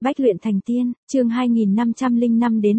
Bách luyện thành tiên, chương 2505 đến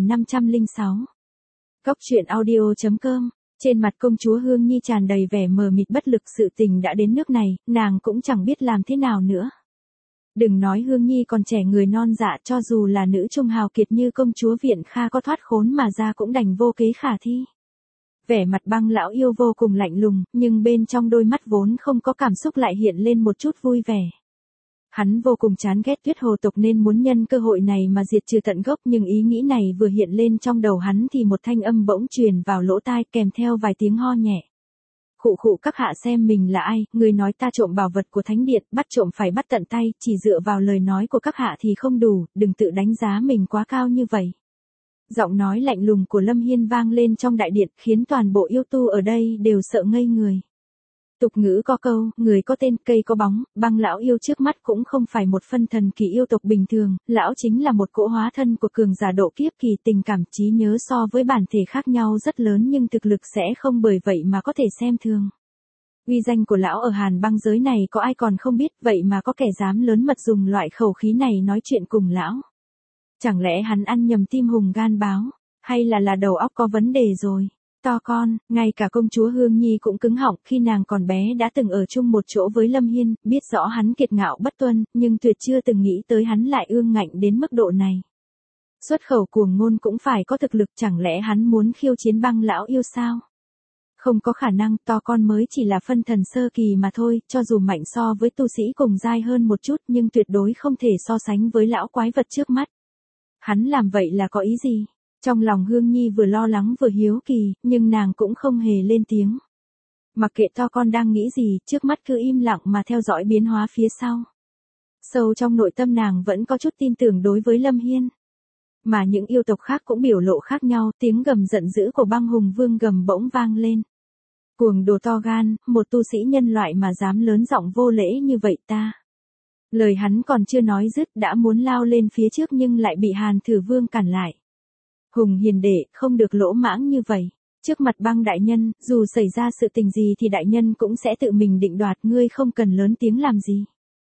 2506. Cốc truyện audio.com. Trên mặt công chúa Hương Nhi tràn đầy vẻ mờ mịt bất lực, sự tình đã đến nước này, nàng cũng chẳng biết làm thế nào nữa. Đừng nói Hương Nhi còn trẻ người non dạ, cho dù là nữ trung hào kiệt như công chúa Viện Kha có thoát khốn mà ra cũng đành vô kế khả thi. Vẻ mặt Băng lão yêu vô cùng lạnh lùng, nhưng bên trong đôi mắt vốn không có cảm xúc lại hiện lên một chút vui vẻ. Hắn vô cùng chán ghét Tuyết Hồ tộc nên muốn nhân cơ hội này mà diệt trừ tận gốc, nhưng ý nghĩ này vừa hiện lên trong đầu hắn thì một thanh âm bỗng truyền vào lỗ tai kèm theo vài tiếng ho nhẹ. Khụ khụ, các hạ xem mình là ai, người nói ta trộm bảo vật của thánh điện, bắt trộm phải bắt tận tay, chỉ dựa vào lời nói của các hạ thì không đủ, đừng tự đánh giá mình quá cao như vậy. Giọng nói lạnh lùng của Lâm Hiên vang lên trong đại điện, khiến toàn bộ yêu tu ở đây đều sợ ngây người. Tục ngữ có câu, người có tên cây có bóng, Băng lão yêu trước mắt cũng không phải một phân thần kỳ yêu tộc bình thường, lão chính là một cỗ hóa thân của cường giả độ kiếp kỳ, tình cảm trí nhớ so với bản thể khác nhau rất lớn nhưng thực lực sẽ không bởi vậy mà có thể xem thường. Uy danh của lão ở Hàn Băng giới này có ai còn không biết, vậy mà có kẻ dám lớn mật dùng loại khẩu khí này nói chuyện cùng lão. Chẳng lẽ hắn ăn nhầm tim hùng gan báo, hay là đầu óc có vấn đề rồi? To con, ngay cả công chúa Hương Nhi cũng cứng họng, khi nàng còn bé đã từng ở chung một chỗ với Lâm Hiên, biết rõ hắn kiệt ngạo bất tuân, nhưng tuyệt chưa từng nghĩ tới hắn lại ương ngạnh đến mức độ này. Xuất khẩu cuồng ngôn cũng phải có thực lực, chẳng lẽ hắn muốn khiêu chiến Băng lão yêu sao? Không có khả năng, to con mới chỉ là phân thần sơ kỳ mà thôi, cho dù mạnh so với tu sĩ cùng giai hơn một chút nhưng tuyệt đối không thể so sánh với lão quái vật trước mắt. Hắn làm vậy là có ý gì? Trong lòng Hương Nhi vừa lo lắng vừa hiếu kỳ, nhưng nàng cũng không hề lên tiếng. Mặc kệ to con đang nghĩ gì, trước mắt cứ im lặng mà theo dõi biến hóa phía sau. Sâu trong nội tâm nàng vẫn có chút tin tưởng đối với Lâm Hiên. Mà những yêu tộc khác cũng biểu lộ khác nhau, tiếng gầm giận dữ của Băng Hùng Vương gầm bỗng vang lên. Cuồng đồ to gan, một tu sĩ nhân loại mà dám lớn giọng vô lễ như vậy ta. Lời hắn còn chưa nói dứt đã muốn lao lên phía trước nhưng lại bị Hàn Thử Vương cản lại. Hùng hiền đệ, không được lỗ mãng như vậy. Trước mặt Băng đại nhân, dù xảy ra sự tình gì thì đại nhân cũng sẽ tự mình định đoạt, ngươi không cần lớn tiếng làm gì.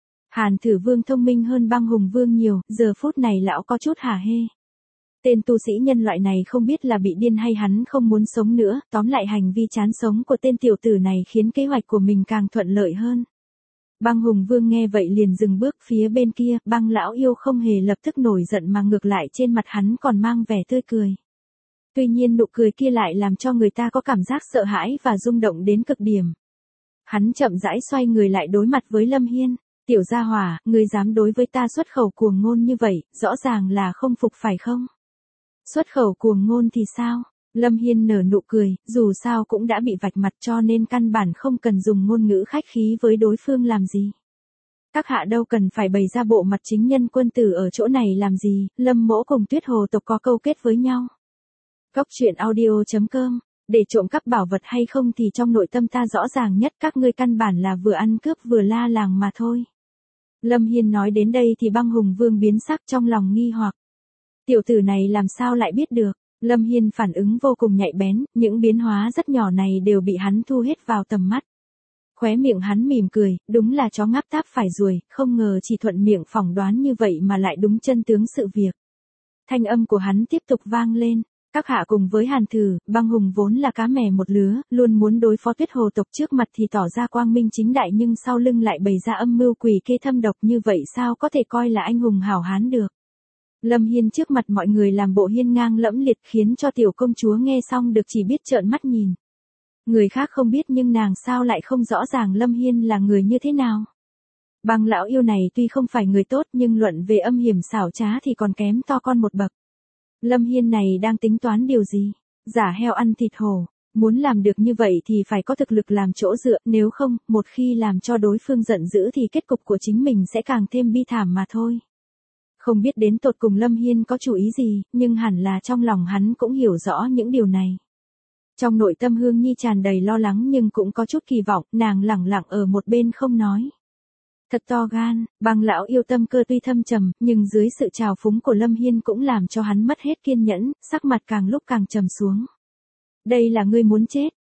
Hàn Thử Vương thông minh hơn Băng Hùng Vương nhiều, giờ phút này lão có chút hả hê. Tên tu sĩ nhân loại này không biết là bị điên hay hắn không muốn sống nữa, tóm lại hành vi chán sống của tên tiểu tử này khiến kế hoạch của mình càng thuận lợi hơn. Băng Hùng Vương nghe vậy liền dừng bước, phía bên kia, Băng lão yêu không hề lập tức nổi giận mà ngược lại trên mặt hắn còn mang vẻ tươi cười. Tuy nhiên nụ cười kia lại làm cho người ta có cảm giác sợ hãi và rung động đến cực điểm. Hắn chậm rãi xoay người lại đối mặt với Lâm Hiên. Tiểu gia hỏa, ngươi dám đối với ta xuất khẩu cuồng ngôn như vậy, rõ ràng là không phục phải không? Xuất khẩu cuồng ngôn thì sao? Lâm Hiên nở nụ cười, dù sao cũng đã bị vạch mặt cho nên căn bản không cần dùng ngôn ngữ khách khí với đối phương làm gì. Các hạ đâu cần phải bày ra bộ mặt chính nhân quân tử ở chỗ này làm gì, Lâm mỗ cùng Tuyết Hồ tộc có câu kết với nhau. Cốc truyện audio.com, để trộm cắp bảo vật hay không thì trong nội tâm ta rõ ràng nhất, các ngươi căn bản là vừa ăn cướp vừa la làng mà thôi. Lâm Hiên nói đến đây thì Băng Hùng Vương biến sắc, trong lòng nghi hoặc. Tiểu tử này làm sao lại biết được? Lâm Hiên phản ứng vô cùng nhạy bén, những biến hóa rất nhỏ này đều bị hắn thu hết vào tầm mắt. Khóe miệng hắn mỉm cười, đúng là chó ngáp táp phải ruồi, không ngờ chỉ thuận miệng phỏng đoán như vậy mà lại đúng chân tướng sự việc. Thanh âm của hắn tiếp tục vang lên, các hạ cùng với Hàn Thử, Băng Hùng vốn là cá mè một lứa, luôn muốn đối phó Tuyết Hồ tộc, trước mặt thì tỏ ra quang minh chính đại nhưng sau lưng lại bày ra âm mưu quỷ kế thâm độc, như vậy sao có thể coi là anh hùng hảo hán được. Lâm Hiên trước mặt mọi người làm bộ hiên ngang lẫm liệt khiến cho tiểu công chúa nghe xong được chỉ biết trợn mắt nhìn. Người khác không biết nhưng nàng sao lại không rõ ràng Lâm Hiên là người như thế nào. Băng lão yêu này tuy không phải người tốt nhưng luận về âm hiểm xảo trá thì còn kém to con một bậc. Lâm Hiên này đang tính toán điều gì? Giả heo ăn thịt hổ. Muốn làm được như vậy thì phải có thực lực làm chỗ dựa, nếu không, một khi làm cho đối phương giận dữ thì kết cục của chính mình sẽ càng thêm bi thảm mà thôi. Không biết đến tột cùng Lâm Hiên có chủ ý gì, nhưng hẳn là trong lòng hắn cũng hiểu rõ những điều này. Trong nội tâm Hương Nhi tràn đầy lo lắng nhưng cũng có chút kỳ vọng, nàng lẳng lặng ở một bên không nói. Thật to gan, Băng lão yêu tâm cơ tuy thâm trầm, nhưng dưới sự trào phúng của Lâm Hiên cũng làm cho hắn mất hết kiên nhẫn, sắc mặt càng lúc càng trầm xuống. Đây là ngươi muốn chết,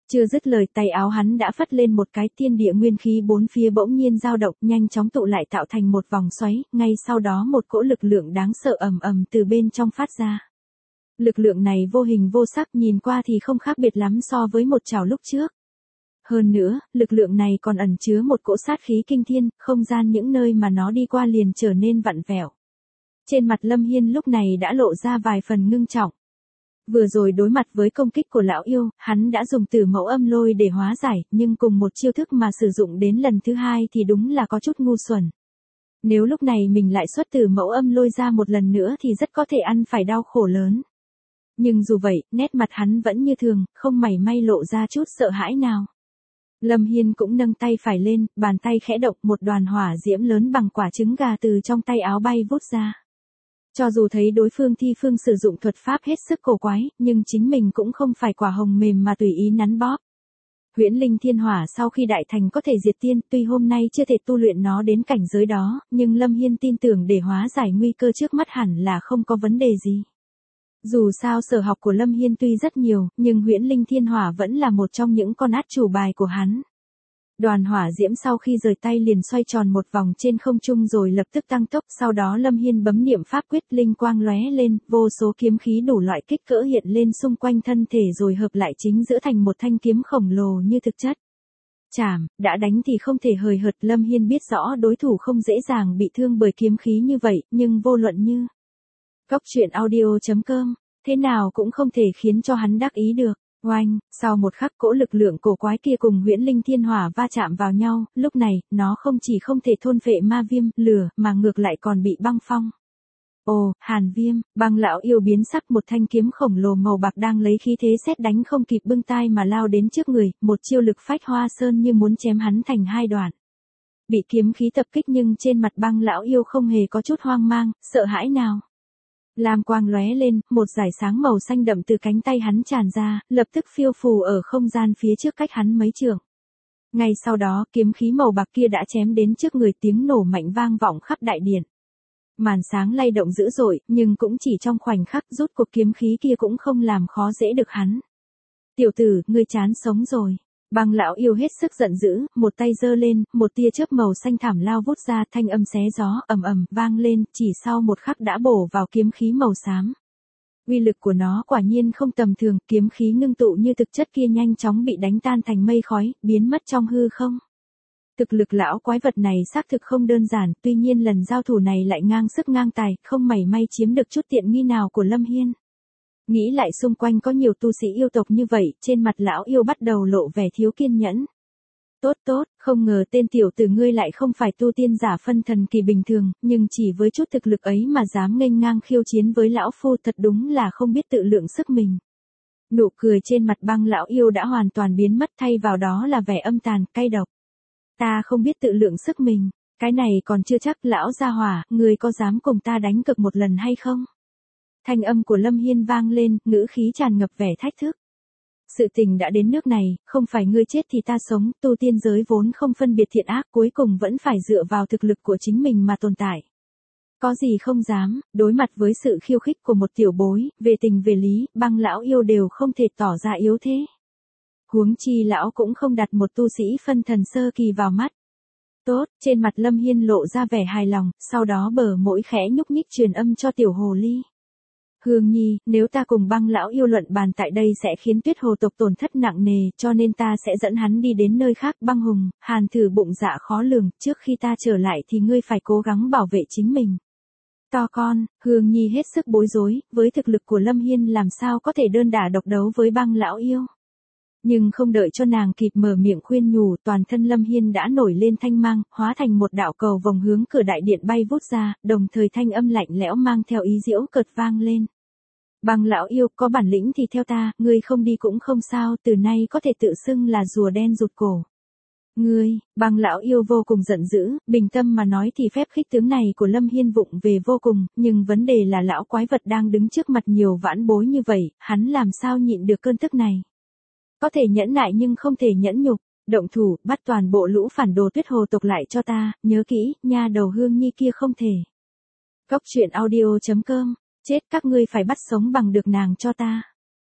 Chưa dứt lời tay áo hắn đã phất lên một cái, thiên địa nguyên khí bốn phía bỗng nhiên dao động, nhanh chóng tụ lại tạo thành một vòng xoáy, ngay sau đó một cỗ lực lượng đáng sợ ầm ầm từ bên trong phát ra. Lực lượng này vô hình vô sắc, nhìn qua thì không khác biệt lắm so với một chảo lúc trước. Hơn nữa, lực lượng này còn ẩn chứa một cỗ sát khí kinh thiên, không gian những nơi mà nó đi qua liền trở nên vặn vẹo. Trên mặt Lâm Hiên lúc này đã lộ ra vài phần ngưng trọng. Vừa rồi đối mặt với công kích của lão yêu, hắn đã dùng Tử Mẫu Âm Lôi để hóa giải, nhưng cùng một chiêu thức mà sử dụng đến lần thứ hai thì đúng là có chút ngu xuẩn. Nếu lúc này mình lại xuất Tử Mẫu Âm Lôi ra một lần nữa thì rất có thể ăn phải đau khổ lớn. Nhưng dù vậy, nét mặt hắn vẫn như thường, không mảy may lộ ra chút sợ hãi nào. Lâm Hiên cũng nâng tay phải lên, bàn tay khẽ động, một đoàn hỏa diễm lớn bằng quả trứng gà từ trong tay áo bay vút ra. Cho dù thấy đối phương thi phương sử dụng thuật pháp hết sức cổ quái, nhưng chính mình cũng không phải quả hồng mềm mà tùy ý nắn bóp. Huyễn Linh Thiên Hỏa sau khi đại thành có thể diệt tiên, tuy hôm nay chưa thể tu luyện nó đến cảnh giới đó, nhưng Lâm Hiên tin tưởng để hóa giải nguy cơ trước mắt hẳn là không có vấn đề gì. Dù sao sở học của Lâm Hiên tuy rất nhiều, nhưng Huyễn Linh Thiên Hỏa vẫn là một trong những con át chủ bài của hắn. Đoàn hỏa diễm sau khi rời tay liền xoay tròn một vòng trên không trung rồi lập tức tăng tốc, sau đó Lâm Hiên bấm niệm pháp quyết, linh quang lóe lên, vô số kiếm khí đủ loại kích cỡ hiện lên xung quanh thân thể rồi hợp lại chính giữa thành một thanh kiếm khổng lồ như thực chất. Chảm, đã đánh thì không thể hời hợt, Lâm Hiên biết rõ đối thủ không dễ dàng bị thương bởi kiếm khí như vậy, nhưng vô luận như Cốc.audio.com, thế nào cũng không thể khiến cho hắn đắc ý được. Oanh, sau một khắc cỗ lực lượng cổ quái kia cùng Huyễn Linh Thiên Hỏa va chạm vào nhau, lúc này, nó không chỉ không thể thôn phệ ma viêm, lửa, mà ngược lại còn bị băng phong. Ồ, Hàn Viêm, Băng lão yêu biến sắc, một thanh kiếm khổng lồ màu bạc đang lấy khí thế sét đánh không kịp bưng tai mà lao đến trước người, một chiêu lực phách hoa sơn như muốn chém hắn thành hai đoạn. Bị kiếm khí tập kích nhưng trên mặt Băng lão yêu không hề có chút hoang mang, sợ hãi nào. Lam quang lóe lên, một dải sáng màu xanh đậm từ cánh tay hắn tràn ra, lập tức phiêu phù ở không gian phía trước cách hắn mấy trượng. Ngay sau đó, kiếm khí màu bạc kia đã chém đến trước người, tiếng nổ mạnh vang vọng khắp đại điện. Màn sáng lay động dữ dội, nhưng cũng chỉ trong khoảnh khắc, rút cuộc kiếm khí kia cũng không làm khó dễ được hắn. Tiểu tử, ngươi chán sống rồi. Băng lão yêu hết sức giận dữ, một tay giơ lên, một tia chớp màu xanh thảm lao vút ra, thanh âm xé gió ầm ầm vang lên, chỉ sau một khắc đã bổ vào kiếm khí màu xám. Uy lực của nó quả nhiên không tầm thường, kiếm khí ngưng tụ như thực chất kia nhanh chóng bị đánh tan thành mây khói, biến mất trong hư không. Thực lực lão quái vật này xác thực không đơn giản, tuy nhiên lần giao thủ này lại ngang sức ngang tài, không mảy may chiếm được chút tiện nghi nào của Lâm Hiên. Nghĩ lại xung quanh có nhiều tu sĩ yêu tộc như vậy, trên mặt lão yêu bắt đầu lộ vẻ thiếu kiên nhẫn. Tốt, không ngờ tên tiểu tử ngươi lại không phải tu tiên giả phân thần kỳ bình thường, nhưng chỉ với chút thực lực ấy mà dám nghênh ngang khiêu chiến với lão phu, thật đúng là không biết tự lượng sức mình. Nụ cười trên mặt Băng lão yêu đã hoàn toàn biến mất, thay vào đó là vẻ âm tàn, cay độc. Ta không biết tự lượng sức mình, cái này còn chưa chắc, lão gia hỏa, ngươi có dám cùng ta đánh cược một lần hay không? Thanh âm của Lâm Hiên vang lên, ngữ khí tràn ngập vẻ thách thức. Sự tình đã đến nước này, không phải ngươi chết thì ta sống, tu tiên giới vốn không phân biệt thiện ác, cuối cùng vẫn phải dựa vào thực lực của chính mình mà tồn tại. Có gì không dám, đối mặt với sự khiêu khích của một tiểu bối, về tình về lý, Băng lão yêu đều không thể tỏ ra yếu thế. Huống chi lão cũng không đặt một tu sĩ phân thần sơ kỳ vào mắt. Tốt, trên mặt Lâm Hiên lộ ra vẻ hài lòng, sau đó bờ mỗi khẽ nhúc nhích truyền âm cho tiểu hồ ly. Hương Nhi, nếu ta cùng Băng lão yêu luận bàn tại đây sẽ khiến Tuyết Hồ tộc tổn thất nặng nề, cho nên ta sẽ dẫn hắn đi đến nơi khác. Băng Hùng, Hàn thử bụng dạ khó lường, trước khi ta trở lại thì ngươi phải cố gắng bảo vệ chính mình. To con, Hương Nhi hết sức bối rối, với thực lực của Lâm Hiên làm sao có thể đơn đả độc đấu với Băng lão yêu. Nhưng không đợi cho nàng kịp mở miệng khuyên nhủ, toàn thân Lâm Hiên đã nổi lên thanh mang, hóa thành một đạo cầu vòng hướng cửa đại điện bay vút ra, đồng thời thanh âm lạnh lẽo mang theo ý giễu cợt vang lên. Băng lão yêu, có bản lĩnh thì theo ta, ngươi không đi cũng không sao, từ nay có thể tự xưng là rùa đen rụt cổ. Ngươi, Băng lão yêu vô cùng giận dữ, bình tâm mà nói thì phép khích tướng này của Lâm Hiên vụng về vô cùng, nhưng vấn đề là lão quái vật đang đứng trước mặt nhiều vãn bối như vậy, hắn làm sao nhịn được cơn tức này. Có thể nhẫn nại nhưng không thể nhẫn nhục, động thủ, bắt toàn bộ lũ phản đồ Tuyết Hồ tộc lại cho ta, nhớ kỹ, nha đầu Hương Nhi kia không thể. Cốc.audio.com, chết các ngươi phải bắt sống bằng được nàng cho ta.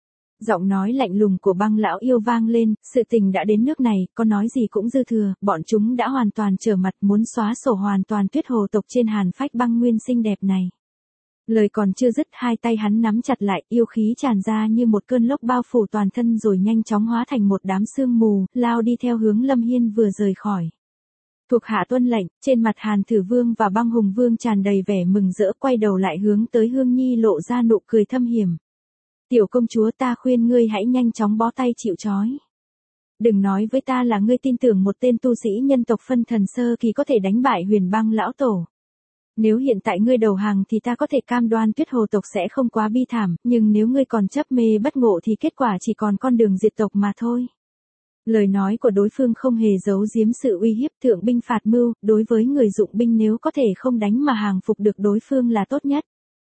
Giọng nói lạnh lùng của Băng lão yêu vang lên, sự tình đã đến nước này, có nói gì cũng dư thừa, bọn chúng đã hoàn toàn trở mặt muốn xóa sổ hoàn toàn Tuyết Hồ tộc trên hàn phách băng nguyên xinh đẹp này. Lời còn chưa dứt, hai tay hắn nắm chặt lại, yêu khí tràn ra như một cơn lốc bao phủ toàn thân rồi nhanh chóng hóa thành một đám sương mù, lao đi theo hướng Lâm Hiên vừa rời khỏi. Thuộc hạ tuân lệnh, trên mặt Hàn Thử Vương và Băng Hùng Vương tràn đầy vẻ mừng rỡ, quay đầu lại hướng tới Hương Nhi lộ ra nụ cười thâm hiểm. Tiểu công chúa, ta khuyên ngươi hãy nhanh chóng bó tay chịu trói. Đừng nói với ta là ngươi tin tưởng một tên tu sĩ nhân tộc phân thần sơ kỳ có thể đánh bại Huyền Băng lão tổ. Nếu hiện tại ngươi đầu hàng thì ta có thể cam đoan Tuyết Hồ tộc sẽ không quá bi thảm, nhưng nếu ngươi còn chấp mê bất ngộ thì kết quả chỉ còn con đường diệt tộc mà thôi. Lời nói của đối phương không hề giấu giếm sự uy hiếp, thượng binh phạt mưu, đối với người dụng binh nếu có thể không đánh mà hàng phục được đối phương là tốt nhất.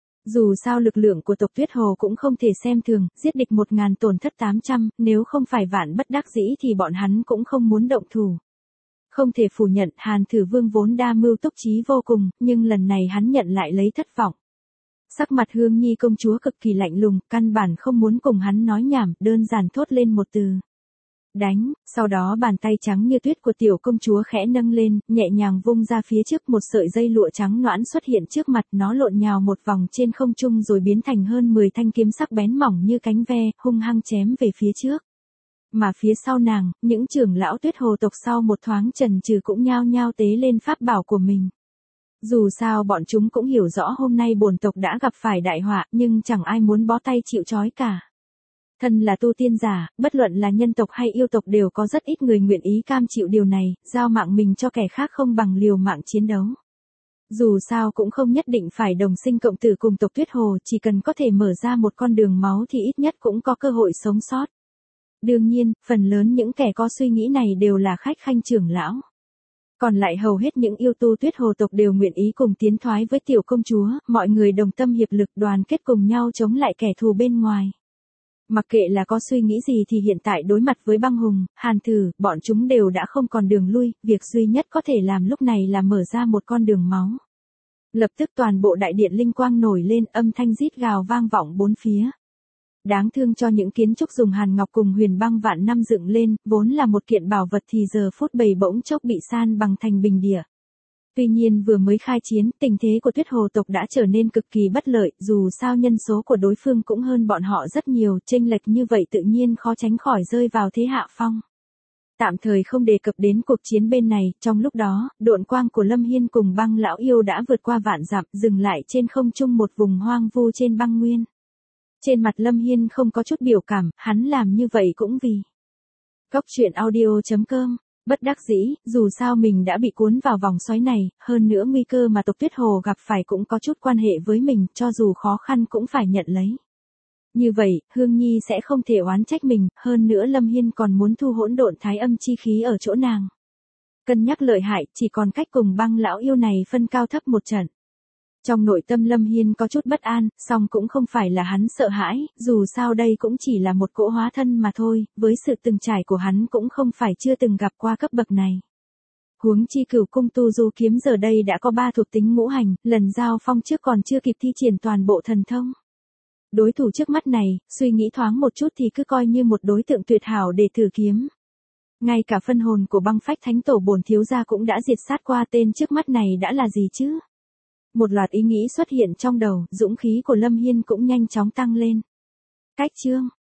Dù sao lực lượng của tộc Tuyết Hồ cũng không thể xem thường, giết địch 1000 tổn thất 800, nếu không phải vạn bất đắc dĩ thì bọn hắn cũng không muốn động thủ. Không thể phủ nhận, Hàn Thử Vương vốn đa mưu túc trí vô cùng, nhưng lần này hắn nhận lại lấy thất vọng. Sắc mặt Hương Nhi công chúa cực kỳ lạnh lùng, căn bản không muốn cùng hắn nói nhảm, đơn giản thốt lên một từ. Đánh, sau đó bàn tay trắng như tuyết của tiểu công chúa khẽ nâng lên, nhẹ nhàng vung ra phía trước, một sợi dây lụa trắng nõn xuất hiện trước mặt, nó lộn nhào một vòng trên không trung rồi biến thành hơn 10 thanh kiếm sắc bén mỏng như cánh ve, hung hăng chém về phía trước. Mà phía sau nàng, những trưởng lão Tuyết Hồ tộc sau một thoáng chần chừ cũng nhao nhao tế lên pháp bảo của mình. Dù sao bọn chúng cũng hiểu rõ hôm nay bổn tộc đã gặp phải đại họa, nhưng chẳng ai muốn bó tay chịu trói cả. Thân là tu tiên giả, bất luận là nhân tộc hay yêu tộc đều có rất ít người nguyện ý cam chịu điều này, giao mạng mình cho kẻ khác không bằng liều mạng chiến đấu. Dù sao cũng không nhất định phải đồng sinh cộng tử cùng tộc Tuyết Hồ, chỉ cần có thể mở ra một con đường máu thì ít nhất cũng có cơ hội sống sót. Đương nhiên, phần lớn những kẻ có suy nghĩ này đều là khách khanh trưởng lão. Còn lại hầu hết những yêu tu Tuyết Hồ tộc đều nguyện ý cùng tiến thoái với tiểu công chúa, mọi người đồng tâm hiệp lực đoàn kết cùng nhau chống lại kẻ thù bên ngoài. Mặc kệ là có suy nghĩ gì thì hiện tại đối mặt với Băng Hùng, Hàn Thử, bọn chúng đều đã không còn đường lui, việc duy nhất có thể làm lúc này là mở ra một con đường máu. Lập tức toàn bộ đại điện linh quang nổi lên, âm thanh rít gào vang vọng bốn phía. Đáng thương cho những kiến trúc dùng hàn ngọc cùng Huyền Băng vạn năm dựng lên, vốn là một kiện bảo vật thì giờ phút bầy bỗng chốc bị san bằng thành bình địa. Tuy nhiên vừa mới khai chiến, tình thế của Tuyết Hồ tộc đã trở nên cực kỳ bất lợi, dù sao nhân số của đối phương cũng hơn bọn họ rất nhiều, chênh lệch như vậy tự nhiên khó tránh khỏi rơi vào thế hạ phong. Tạm thời không đề cập đến cuộc chiến bên này, trong lúc đó, độn quang của Lâm Hiên cùng Băng lão yêu đã vượt qua vạn dặm, dừng lại trên không trung một vùng hoang vu trên băng nguyên. Trên mặt Lâm Hiên không có chút biểu cảm, hắn làm như vậy cũng vì Goctruyện.audio.com. Bất đắc dĩ, dù sao mình đã bị cuốn vào vòng xoáy này, hơn nữa nguy cơ mà tộc Tuyết Hồ gặp phải cũng có chút quan hệ với mình, cho dù khó khăn cũng phải nhận lấy. Như vậy, Hương Nhi sẽ không thể oán trách mình, hơn nữa Lâm Hiên còn muốn thu hỗn độn thái âm chi khí ở chỗ nàng. Cân nhắc lợi hại, chỉ còn cách cùng Băng lão yêu này phân cao thấp một trận. Trong nội tâm Lâm Hiên có chút bất an, song cũng không phải là hắn sợ hãi, dù sao đây cũng chỉ là một cỗ hóa thân mà thôi, với sự từng trải của hắn cũng không phải chưa từng gặp qua cấp bậc này. Huống chi Cửu cung tu du kiếm giờ đây đã có 3 thuộc tính ngũ hành, lần giao phong trước còn chưa kịp thi triển toàn bộ thần thông. Đối thủ trước mắt này, suy nghĩ thoáng một chút thì cứ coi như một đối tượng tuyệt hảo để thử kiếm. Ngay cả phân hồn của Băng Phách Thánh Tổ bổn thiếu gia cũng đã diệt sát qua, tên trước mắt này đã là gì chứ? Một loạt ý nghĩ xuất hiện trong đầu, dũng khí của Lâm Hiên cũng nhanh chóng tăng lên. Cách chương